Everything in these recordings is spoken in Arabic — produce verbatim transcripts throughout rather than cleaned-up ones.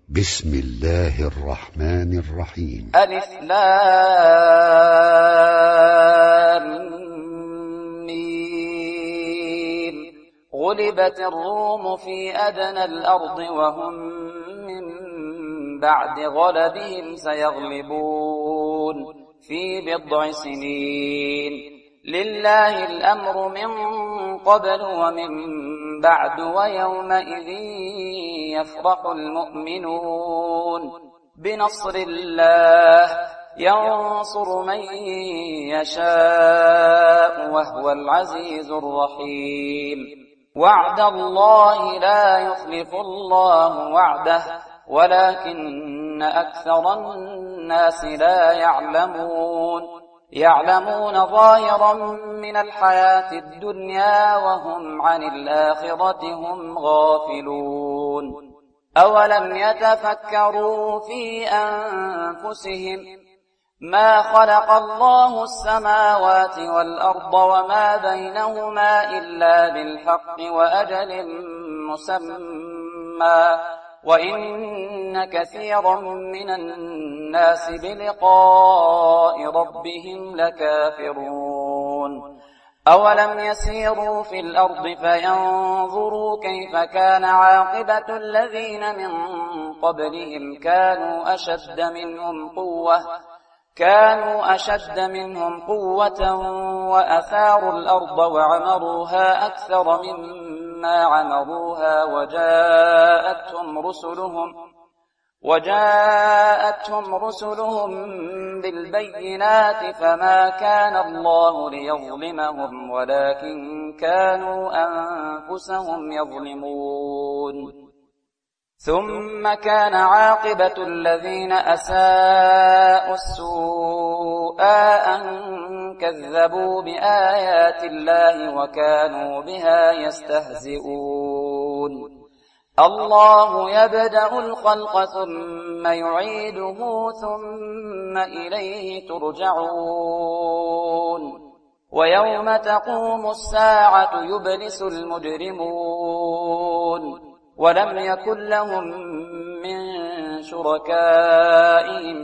بسم الله الرحمن الرحيم. ألف لام ميم. غلبت الروم في أدنى الأرض وهم من بعد غلبهم سيغلبون في بضع سنين. لله الأمر من قبل ومن بعد ويومئذ يفرح المؤمنون بنصر الله ينصر من يشاء وهو العزيز الرحيم. وعد الله لا يخلف الله وعده ولكن أكثر الناس لا يعلمون يعلمون ظاهرا من الحياة الدنيا وهم عن الآخرة هم غافلون. أولم يتفكروا في أنفسهم ما خلق الله السماوات والأرض وما بينهما إلا بالحق وأجل مسمى وإن كثيرا من الناس بلقاء ربهم لكافرون. أولم يسيروا في الأرض فينظروا كيف كان عاقبة الذين من قبلهم كانوا أشد منهم قوة كانوا أشد منهم قوة وأثاروا الأرض وعمروها أكثر مما عمروها وجاءتهم رسلهم وجاءتهم رسلهم بالبينات فما كان الله ليظلمهم ولكن كانوا أنفسهم يظلمون. ثم كان عاقبة الذين أساءوا السوء أن كذبوا بآيات الله وكانوا بها يستهزئون. الله يبدأ الخلق ثم يعيده ثم إليه ترجعون. ويوم تقوم الساعة يبلس المجرمون ولم يكن لهم من شركائهم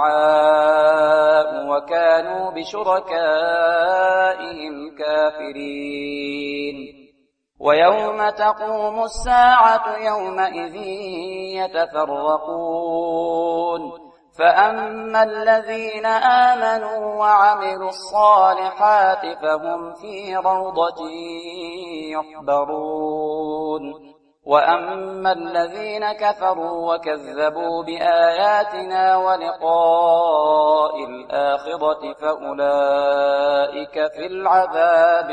شفعاء وكانوا بشركائهم كافرين. ويوم تقوم الساعة يومئذ يتفرقون فأما الذين آمنوا وعملوا الصالحات فهم في روضة يحبرون وأما الذين كفروا وكذبوا بآياتنا ولقاء الآخرة فأولئك في العذاب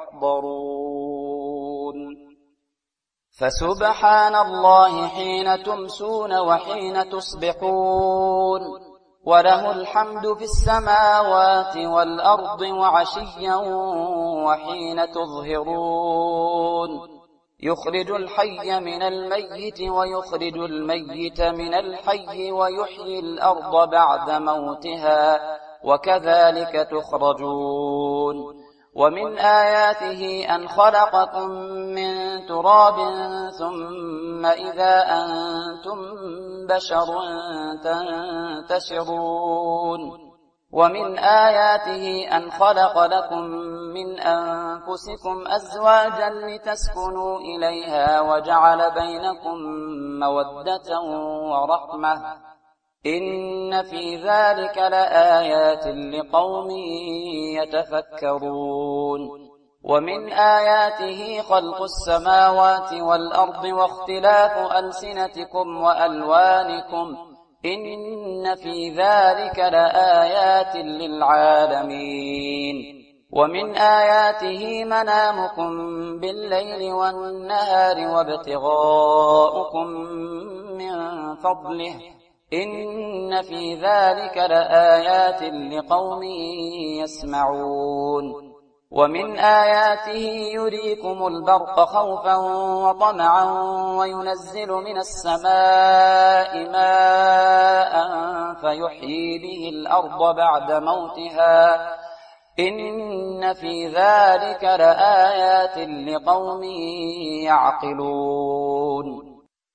محضرون. فسبحان الله حين تمسون وحين تصبحون وله الحمد في السماوات والأرض وعشيا وحين تظهرون. يخرج الحي من الميت ويخرج الميت من الحي ويحيي الأرض بعد موتها وكذلك تخرجون. ومن آياته أن خلقكم من تراب ثم إذا أنتم بشر تنتشرون. ومن آياته أن خلق لكم من أنفسكم أزواجا لتسكنوا إليها وجعل بينكم مودة ورحمة إن في ذلك لآيات لقوم يتفكرون. ومن آياته خلق السماوات والأرض واختلاف ألسنتكم وألوانكم إن في ذلك لآيات للعالمين. ومن آياته منامكم بالليل والنهار وابتغاؤكم من فضله إن في ذلك لآيات لقوم يسمعون. ومن آياته يريكم البرق خوفا وطمعا وينزل من السماء ماء فيحيي به الأرض بعد موتها إن في ذلك لآيات لقوم يعقلون.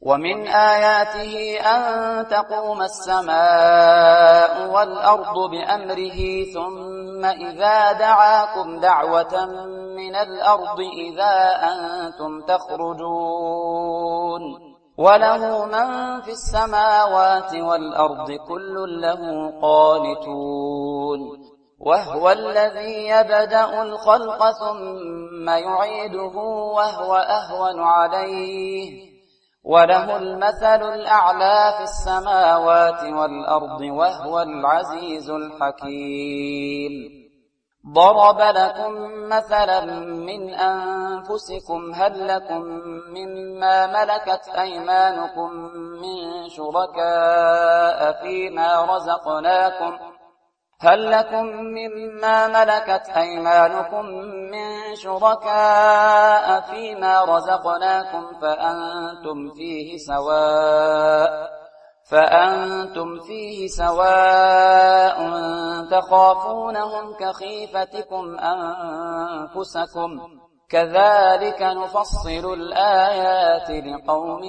ومن آياته أن تقوم السماء والأرض بأمره ثم إذا دعاكم دعوة من الأرض إذا أنتم تخرجون وله من في السماوات والأرض كل له قانتون وهو الذي يبدأ الخلق ثم يعيده وهو أهون عليه وله المثل الأعلى في السماوات والأرض وهو العزيز الحكيم ضرب لكم مثلا من أنفسكم هل لكم مما ملكت أيمانكم من شركاء فيما رزقناكم هل لكم مما ملكت أيمانكم من شركاء فيما رزقناكم فأنتم فيه سواء فأنتم فيه سواء تخافونهم كخيفتكم أنفسكم كذلك نفصل الآيات لقوم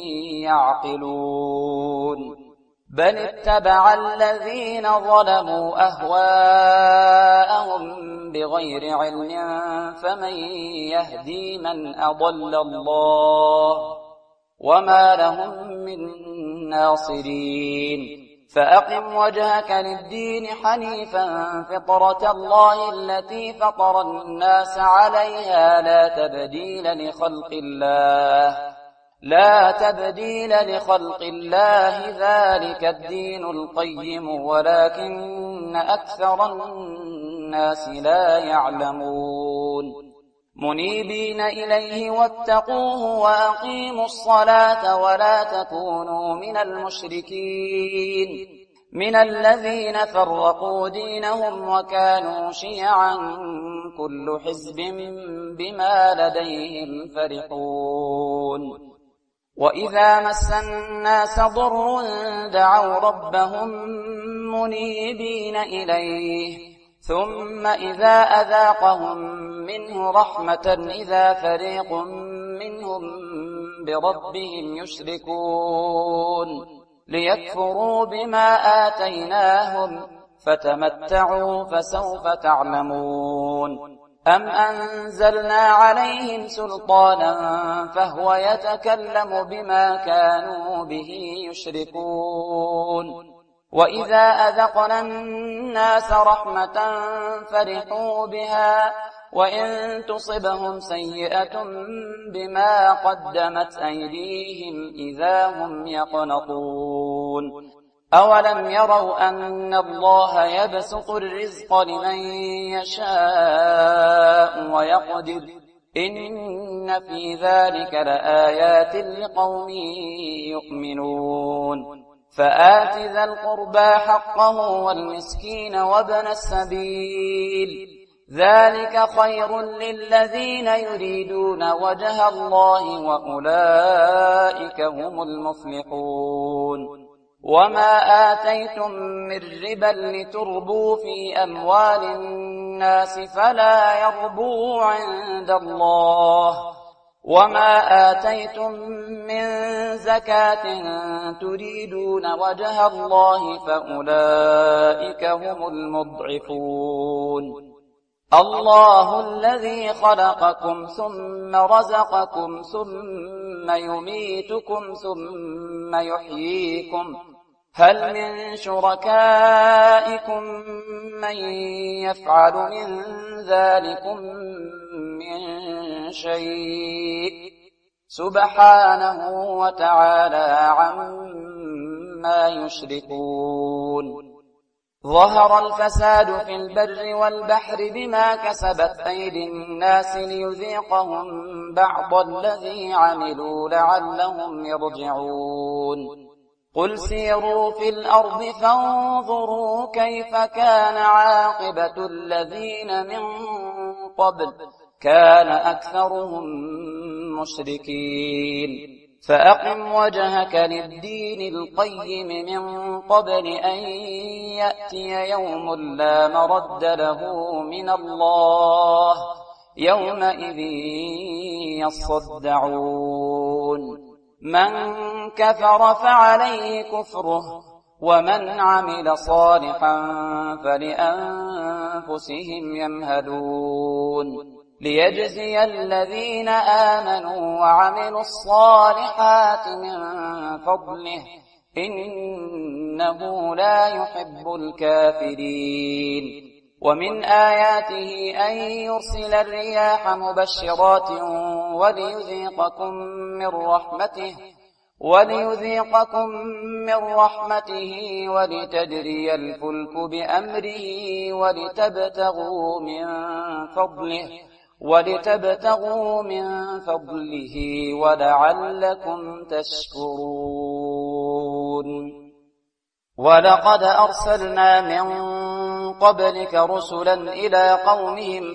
يعقلون بل اتبع الذين ظلموا أهواءهم بغير علم فمن يهدي من أضل الله وما لهم من ناصرين فأقم وجهك للدين حنيفا فطرة الله التي فطر الناس عليها لا تبديل لخلق الله لا تبديل لخلق الله ذلك الدين القيم ولكن أكثر الناس لا يعلمون منيبين إليه واتقوه وأقيموا الصلاة ولا تكونوا من المشركين من الذين فرقوا دينهم وكانوا شيعا كل حزب بما لديهم فرحون وإذا مس الناس ضر دعوا ربهم منيبين إليه ثم إذا أذاقهم منه رحمة إذا فريق منهم بربهم يشركون ليكفروا بما آتيناهم فتمتعوا فسوف تعلمون أم أنزلنا عليهم سلطانا فهو يتكلم بما كانوا به يشركون وإذا أذقنا الناس رحمة فرحوا بها وإن تصبهم سيئة بما قدمت أيديهم إذا هم يقنطون أولم يروا أن الله يبسط الرزق لمن يشاء ويقدر إن في ذلك لآيات لقوم يؤمنون فآت ذا القربى حقه والمسكين وابن السبيل ذلك خير للذين يريدون وجه الله وأولئك هم المفلحون وما آتيتم من ربا لتربوا في أموال الناس فلا يربو عند الله وما آتيتم من زكاة تريدون وجه الله فأولئك هم المضعفون الله الذي خلقكم ثم رزقكم ثم يميتكم ثم يحييكم هل من شركائكم من يفعل من ذلكم من شيء سبحانه وتعالى عما يشركون ظهر الفساد في البر والبحر بما كسبت أيدي الناس ليذيقهم بعض الذي عملوا لعلهم يرجعون قل سيروا في الأرض فانظروا كيف كان عاقبة الذين من قبل كان أكثرهم مشركين فأقم وجهك للدين القيم من قبل أن يأتي يوم لا مرد له من الله يومئذ يصدعون من كفر فعليه كفره ومن عمل صالحا فلأنفسهم يمهدون ليجزي الذين آمنوا وعملوا الصالحات من فضله إنه لا يحب الكافرين ومن آياته أن يرسل الرياح مبشرات وليذيقكم من رحمته وليذيقكم من رحمته ولتجري الفلك بأمره ولتبتغوا من فضله ولتبتغوا من فضله ولعلكم تشكرون ولقد أرسلنا من قبلك رسلا إلى قومهم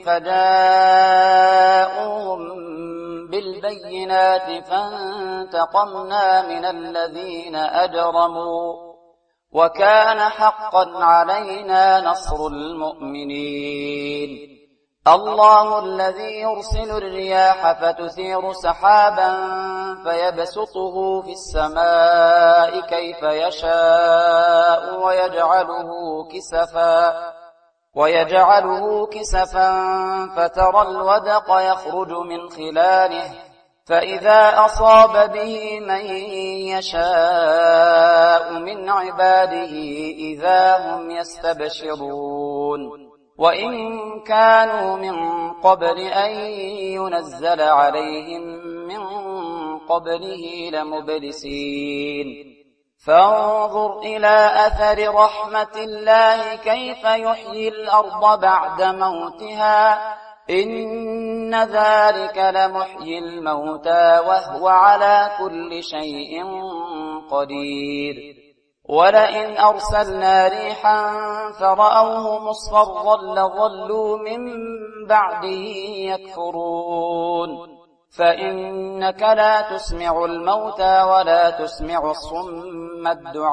فجاءوهم بالبينات فانتقمنا من الذين أجرموا وكان حقا علينا نصر المؤمنين الله الذي يرسل الرياح فتثير سحابا فيبسطه في السماء كيف يشاء ويجعله كسفا ويجعله كسفا فترى الودق يخرج من خلاله فإذا أصاب به من يشاء من عباده إذا هم يستبشرون وإن كانوا من قبل أن ينزل عليهم من قبله لمبلسين فانظر إلى أثر رحمة الله كيف يحيي الأرض بعد موتها إن ذلك لمحيي الموتى وهو على كل شيء قدير ولئن أرسلنا ريحا فرأوه مصفرا لظلوا من بعده يكفرون فإنك لا تسمع الموتى ولا تسمع الصم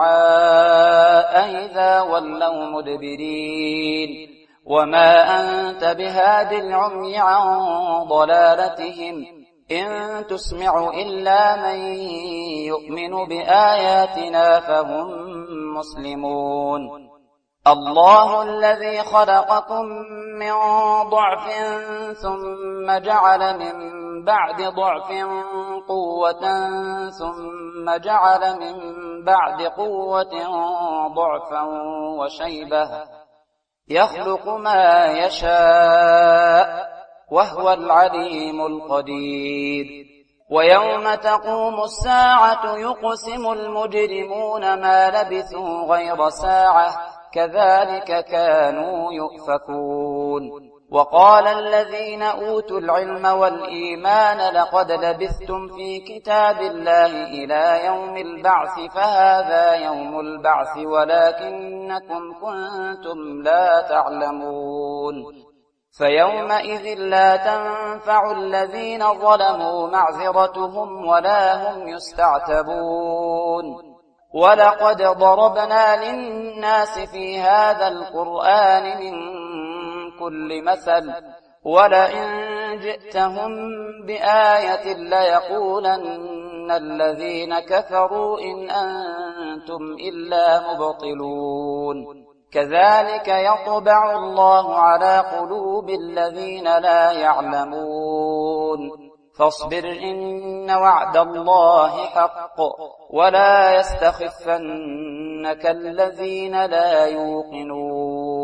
الدعاء إذا ولوا مدبرين وما أنت بهاد العمي عن ضلالتهم إن تسمع إلا من يؤمن بآياتنا فهم مسلمون الله الذي خلقكم من ضعف ثم جعل من بعد ضعف قوة ثم جعل من بعد قوة ضعفا وشيبة يخلق ما يشاء وهو العليم القدير ويوم تقوم الساعة يقسم المجرمون ما لبثوا غير ساعة كذلك كانوا يؤفكون وقال الذين أوتوا العلم والإيمان لقد لبثتم في كتاب الله إلى يوم البعث فهذا يوم البعث ولكنكم كنتم لا تعلمون فيومئذ لا تنفع الذين ظلموا معذرتهم ولا هم يستعتبون ولقد ضربنا للناس في هذا القرآن من كل مثل ولئن جئتهم بآية ليقولن الذين كفروا إن أنتم إلا مبطلون كذلك يطبع الله على قلوب الذين لا يعلمون فاصبر إن وعد الله حق ولا يستخفنك الذين لا يوقنون